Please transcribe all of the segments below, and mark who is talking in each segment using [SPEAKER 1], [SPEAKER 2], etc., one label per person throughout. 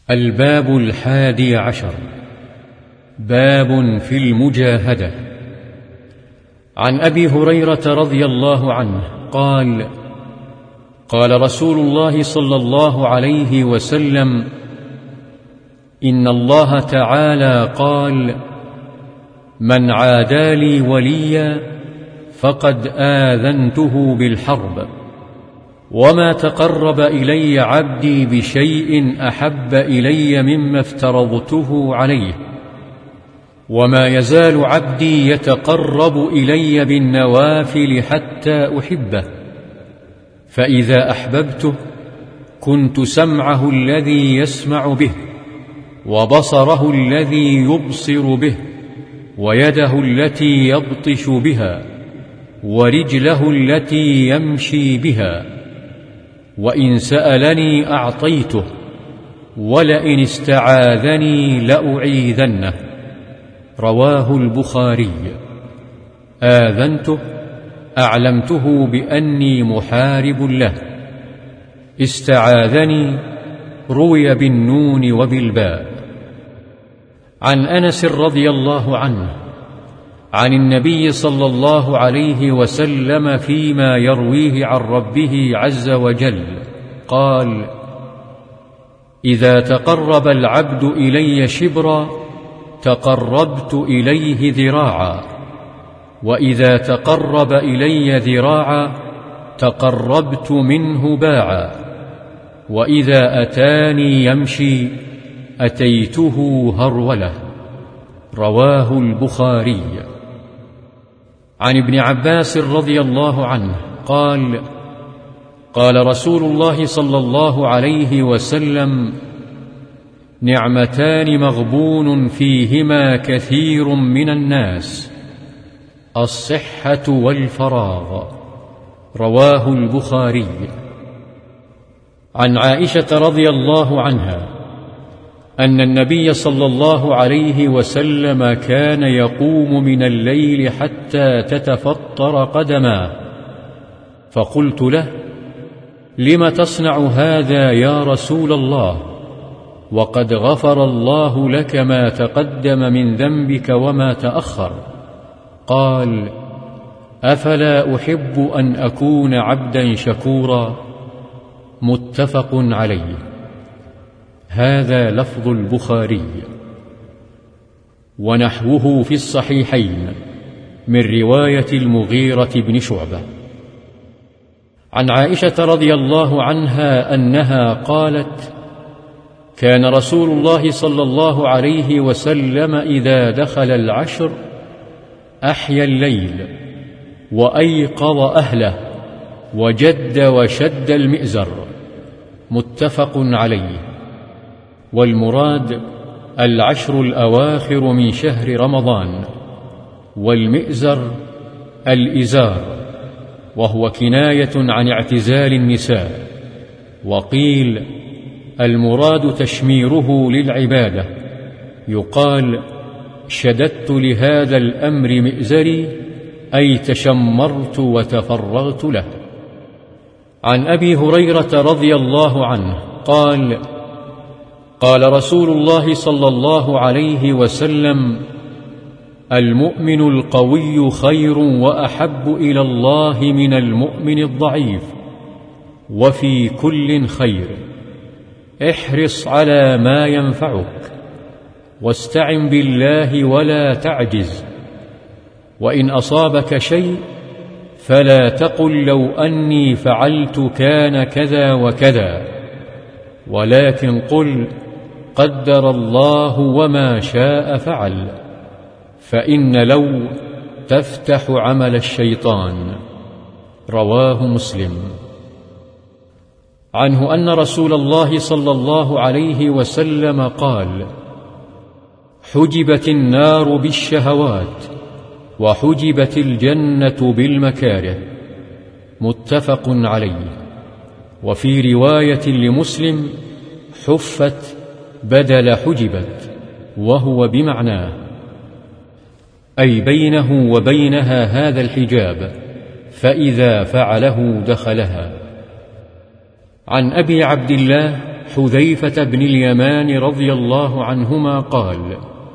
[SPEAKER 1] الباب 11 باب في المجاهدة. عن أبي هريرة رضي الله عنه قال: قال رسول الله صلى الله عليه وسلم: إن الله تعالى قال: من عادى لي وليا فقد آذنته بالحرب، وما تقرب إلي عبدي بشيء أحب إلي مما افترضته عليه، وما يزال عبدي يتقرب إلي بالنوافل حتى أحبه، فإذا أحببته كنت سمعه الذي يسمع به، وبصره الذي يبصر به، ويده التي يبطش بها، ورجله التي يمشي بها. وإن سألني أعطيته، ولئن استعاذني لأعيذنه. رواه البخاري. آذنته أعلمته بأني محارب له. استعاذني روي بالنون وبالباء. عن أنس رضي الله عنه عن النبي صلى الله عليه وسلم فيما يرويه عن ربه عز وجل قال: إذا تقرب العبد إلي شبرا تقربت إليه ذراعا، وإذا تقرب إلي ذراعا تقربت منه باعا، وإذا أتاني يمشي أتيته هرولة. رواه البخاري. عن ابن عباس رضي الله عنه قال: قال رسول الله صلى الله عليه وسلم: نعمتان مغبون فيهما كثير من الناس، الصحة والفراغ. رواه البخاري. عن عائشة رضي الله عنها أن النبي صلى الله عليه وسلم كان يقوم من الليل حتى تتفطر قدماه، فقلت له: لم تصنع هذا يا رسول الله، وقد غفر الله لك ما تقدم من ذنبك وما تأخر؟ قال: أفلا أحب أن أكون عبدا شكورا. متفق عليه. هذا لفظ البخاري. ونحوه في الصحيحين من رواية المغيرة بن شعبة. عن عائشة رضي الله عنها أنها قالت: كان رسول الله صلى الله عليه وسلم إذا دخل العشر أحيا الليل، وأيقظ أهله، وجد وشد المئزر. متفق عليه. والمراد العشر الأواخر من شهر رمضان، والمئزر الإزار، وهو كناية عن اعتزال النساء. وقيل المراد تشميره للعبادة، يقال: شددت لهذا الأمر مئزري، أي تشمرت وتفرغت له. عن أبي هريرة رضي الله عنه قال: قال رسول الله صلى الله عليه وسلم: المؤمن القوي خير وأحب إلى الله من المؤمن الضعيف، وفي كل خير. احرص على ما ينفعك، واستعن بالله ولا تعجز. وإن أصابك شيء فلا تقل لو أني فعلت كان كذا وكذا، ولكن قل قدر الله وما شاء فعل، فإن لو تفتح عمل الشيطان. رواه مسلم. عنه أن رسول الله صلى الله عليه وسلم قال: حجبت النار بالشهوات، وحجبت الجنة بالمكاره. متفق عليه. وفي رواية لمسلم: حفت بدل حجبت، وهو بمعناه، أي بينه وبينها هذا الحجاب، فإذا فعله دخلها. عن أبي عبد الله حذيفة بن اليمان رضي الله عنهما قال: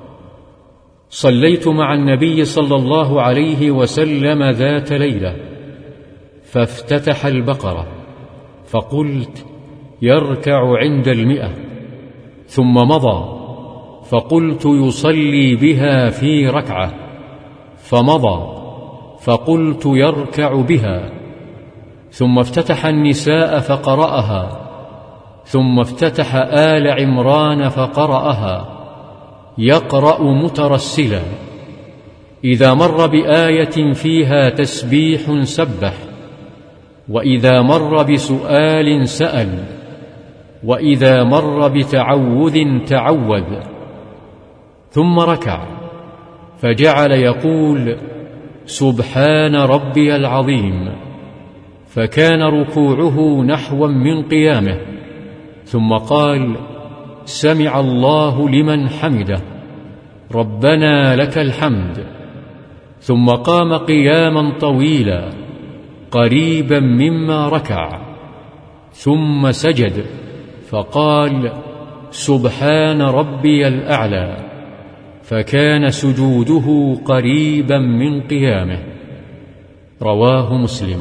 [SPEAKER 1] صليت مع النبي صلى الله عليه وسلم ذات ليلة، فافتتح البقرة، فقلت: يركع عند 100، ثم مضى، فقلت: يصلي بها في ركعة، فمضى، فقلت: يركع بها، ثم افتتح النساء فقرأها، ثم افتتح آل عمران فقرأها، يقرأ مترسلا، إذا مر بآية فيها تسبيح سبح، وإذا مر بسؤال سأل، وإذا مر بتعوذ تعوذ، ثم ركع، فجعل يقول: سبحان ربي العظيم، فكان ركوعه نحوا من قيامه، ثم قال: سمع الله لمن حمده، ربنا لك الحمد، ثم قام قياما طويلا قريبا مما ركع، ثم سجد، فقال: سبحان ربي الأعلى، فكان سجوده قريبا من قيامه. رواه مسلم.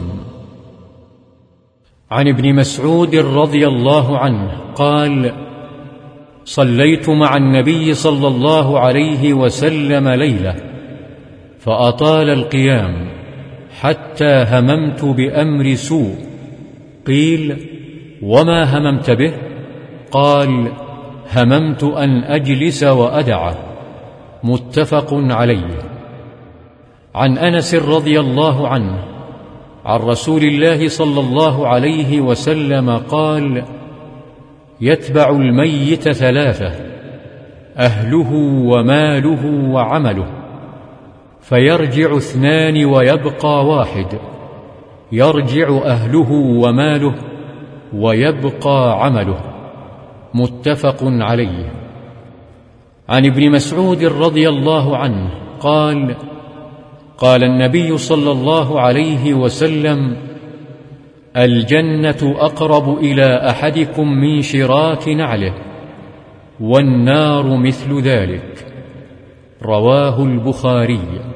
[SPEAKER 1] عن ابن مسعود رضي الله عنه قال: صليت مع النبي صلى الله عليه وسلم ليلة، فأطال القيام حتى هممت بأمر سوء. قيل: وما هممت به؟ قال: هممت أن أجلس وأدعه. متفق عليه. عن أنس رضي الله عنه عن رسول الله صلى الله عليه وسلم قال: يتبع الميت 3: أهله وماله وعمله، فيرجع 2 ويبقى 1، يرجع أهله وماله ويبقى عمله. متفق عليه. عن ابن مسعود رضي الله عنه قال: قال النبي صلى الله عليه وسلم: الجنة أقرب إلى أحدكم من شراك نعله، والنار مثل ذلك. رواه البخاري.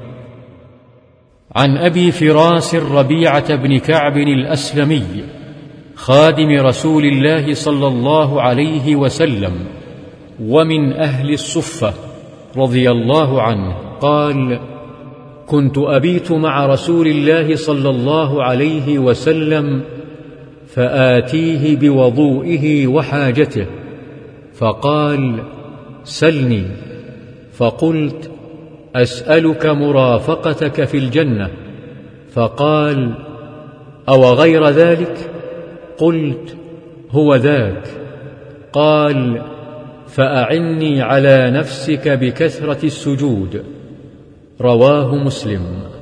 [SPEAKER 1] عن أبي فراس ربيعة بن كعب الأسلمي خادم رسول الله صلى الله عليه وسلم ومن أهل الصفة رضي الله عنه قال: كنت أبيت مع رسول الله صلى الله عليه وسلم، فآتيه بوضوئه وحاجته، فقال: سلني. فقلت: أسألك مرافقتك في الجنة. فقال: أو غير ذلك؟ قلت: هو ذاك. قال: فأعني على نفسك بكثرة السجود. رواه مسلم.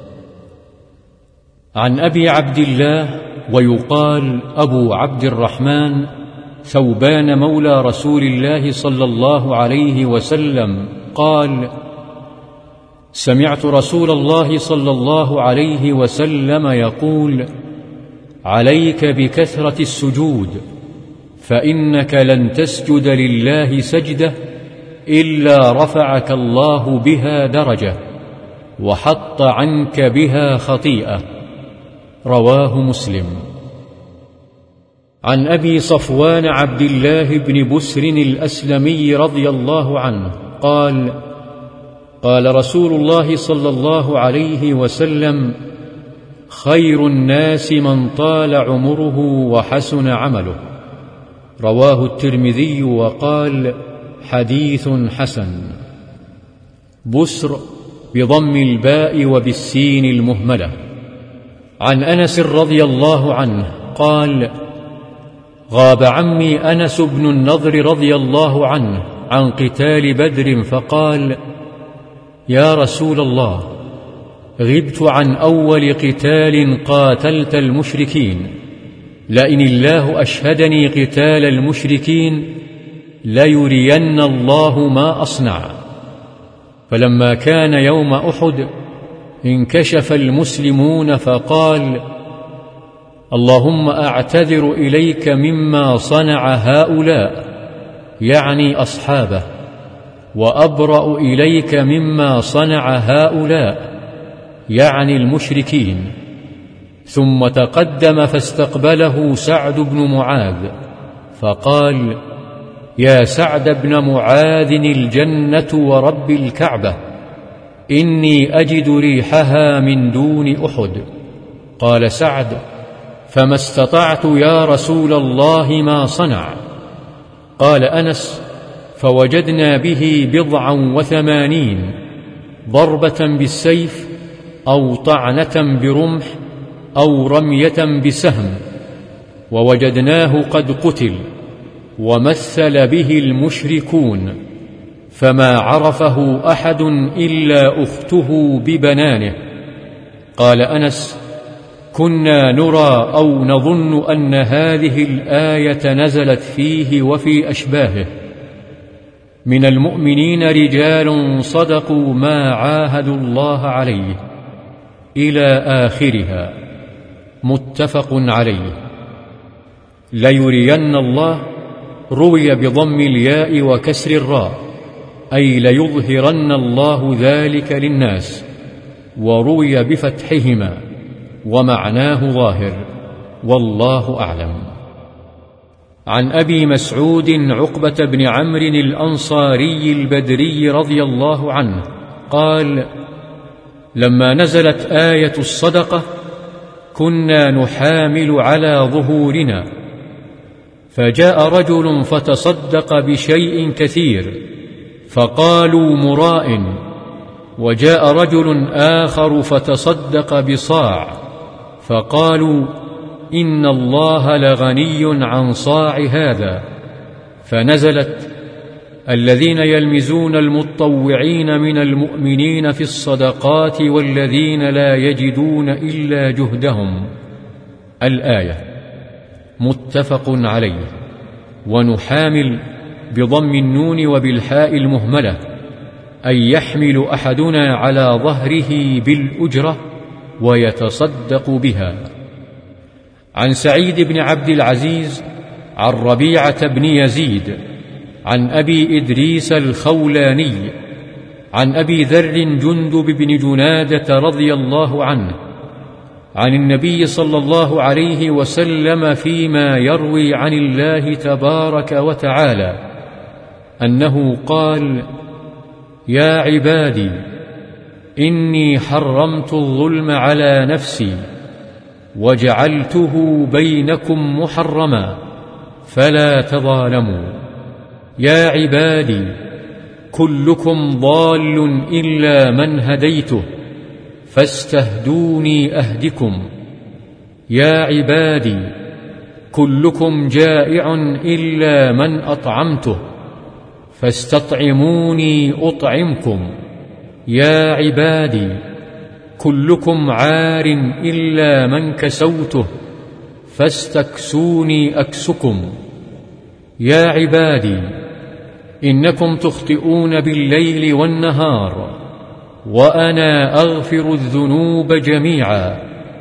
[SPEAKER 1] عن أبي عبد الله ويقال أبو عبد الرحمن ثوبان مولى رسول الله صلى الله عليه وسلم قال: سمعت رسول الله صلى الله عليه وسلم يقول: عليك بكثرة السجود، فإنك لن تسجد لله سجدة إلا رفعك الله بها درجة وحط عنك بها خطيئة. رواه مسلم. عن أبي صفوان عبد الله بن بسر الأسلمي رضي الله عنه قال: قال رسول الله صلى الله عليه وسلم: خير الناس من طال عمره وحسن عمله. رواه الترمذي وقال: حديث حسن. بسر بضم الباء وبالسين المهملة. عن أنس رضي الله عنه قال: غاب عمي أنس بن النضر رضي الله عنه عن قتال بدر، فقال: يا رسول الله، غبت عن أول قتال قاتلت المشركين، لئن الله أشهدني قتال المشركين ليرين الله ما أصنع. فلما كان يوم أحد انكشف المسلمون، فقال: اللهم أعتذر إليك مما صنع هؤلاء، يعني أصحابه، وأبرأ إليك مما صنع هؤلاء، يعني المشركين. ثم تقدم فاستقبله سعد بن معاذ فقال: يا سعد بن معاذ، الجنة ورب الكعبة، إني أجد ريحها من دون أحد. قال سعد: فما استطعت يا رسول الله ما صنع. قال أنس: فوجدنا به 87 ضربة بالسيف أو طعنة برمح أو رمية بسهم، ووجدناه قد قتل ومثل به المشركون، فما عرفه أحد إلا أخته ببنانه. قال أنس: كنا نرى أو نظن أن هذه الآية نزلت فيه وفي أشباهه: من المؤمنين رجال صدقوا ما عاهدوا الله عليه، إلى آخرها. متفق عليه. ليرين الله روي بضم الياء وكسر الراء، أي ليظهرن الله ذلك للناس، وروي بفتحهما ومعناه ظاهر، والله أعلم. عن أبي مسعود عقبة بن عمرو الأنصاري البدري رضي الله عنه قال: لما نزلت آية الصدقة كنا نحامل على ظهورنا، فجاء رجل فتصدق بشيء كثير فقالوا مراء، وجاء رجل آخر فتصدق بصاع فقالوا إن الله لغني عن صاع هذا، فنزلت: الذين يلمزون المتطوعين من المؤمنين في الصدقات والذين لا يجدون إلا جهدهم، الآية. متفق عليه. ونحامل بضم النون وبالحاء المهملة، أي يحمل أحدنا على ظهره بالأجرة ويتصدق بها. عن سعيد بن عبد العزيز عن ربيعة بن يزيد عن أبي إدريس الخولاني عن أبي ذر جندب بن جنادة رضي الله عنه عن النبي صلى الله عليه وسلم فيما يروي عن الله تبارك وتعالى أنه قال: يا عبادي، إني حرمت الظلم على نفسي وجعلته بينكم محرما فلا تظالموا. يا عبادي، كلكم ضال إلا من هديته فاستهدوني أهدكم. يا عبادي، كلكم جائع إلا من أطعمته فاستطعموني أطعمكم. يا عبادي، كلكم عار إلا من كسوته فاستكسوني أكسكم. يا عبادي، إنكم تخطئون بالليل والنهار وأنا أغفر الذنوب جميعا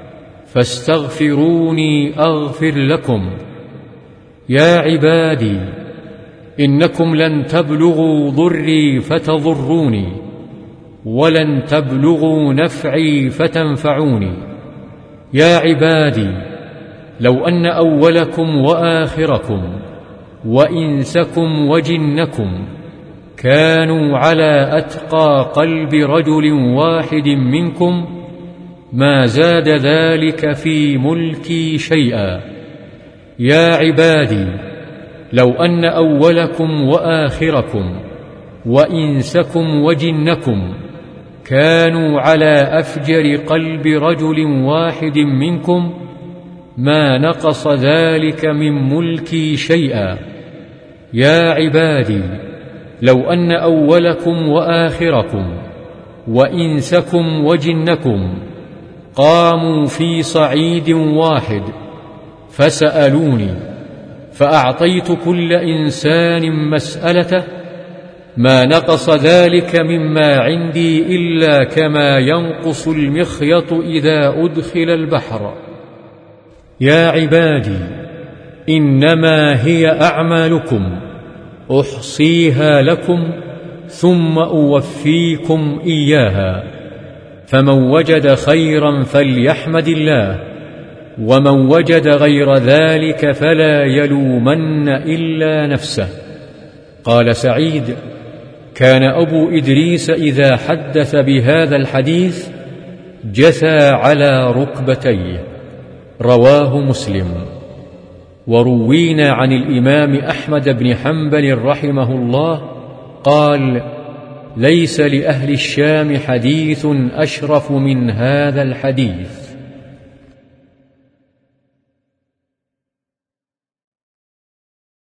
[SPEAKER 1] فاستغفروني أغفر لكم. يا عبادي، إنكم لن تبلغوا ضري فتضروني ولن تبلغوا نفعي فتنفعوني. يا عبادي، لو أن أولكم وآخركم وإنسكم وجنكم كانوا على أتقى قلب رجل واحد منكم ما زاد ذلك في ملكي شيئا. يا عبادي، لو أن أولكم وآخركم وإنسكم وجنكم كانوا على أفجر قلب رجل واحد منكم ما نقص ذلك من ملكي شيئا. يا عبادي، لو أن أولكم وآخركم وإنسكم وجنكم قاموا في صعيد واحد فسألوني فأعطيت كل إنسان مسألته ما نقص ذلك مما عندي إلا كما ينقص المخيط إذا أدخل البحر. يا عبادي، إنما هي أعمالكم أحصيها لكم ثم أوفيكم إياها، فمن وجد خيرا فليحمد الله، ومن وجد غير ذلك فلا يلومن إلا نفسه. قال سعيد: كان أبو إدريس إذا حدث بهذا الحديث جثى على ركبتيه. رواه مسلم. وروينا عن الإمام أحمد بن حنبل رحمه الله قال: ليس لأهل الشام حديث أشرف من هذا الحديث.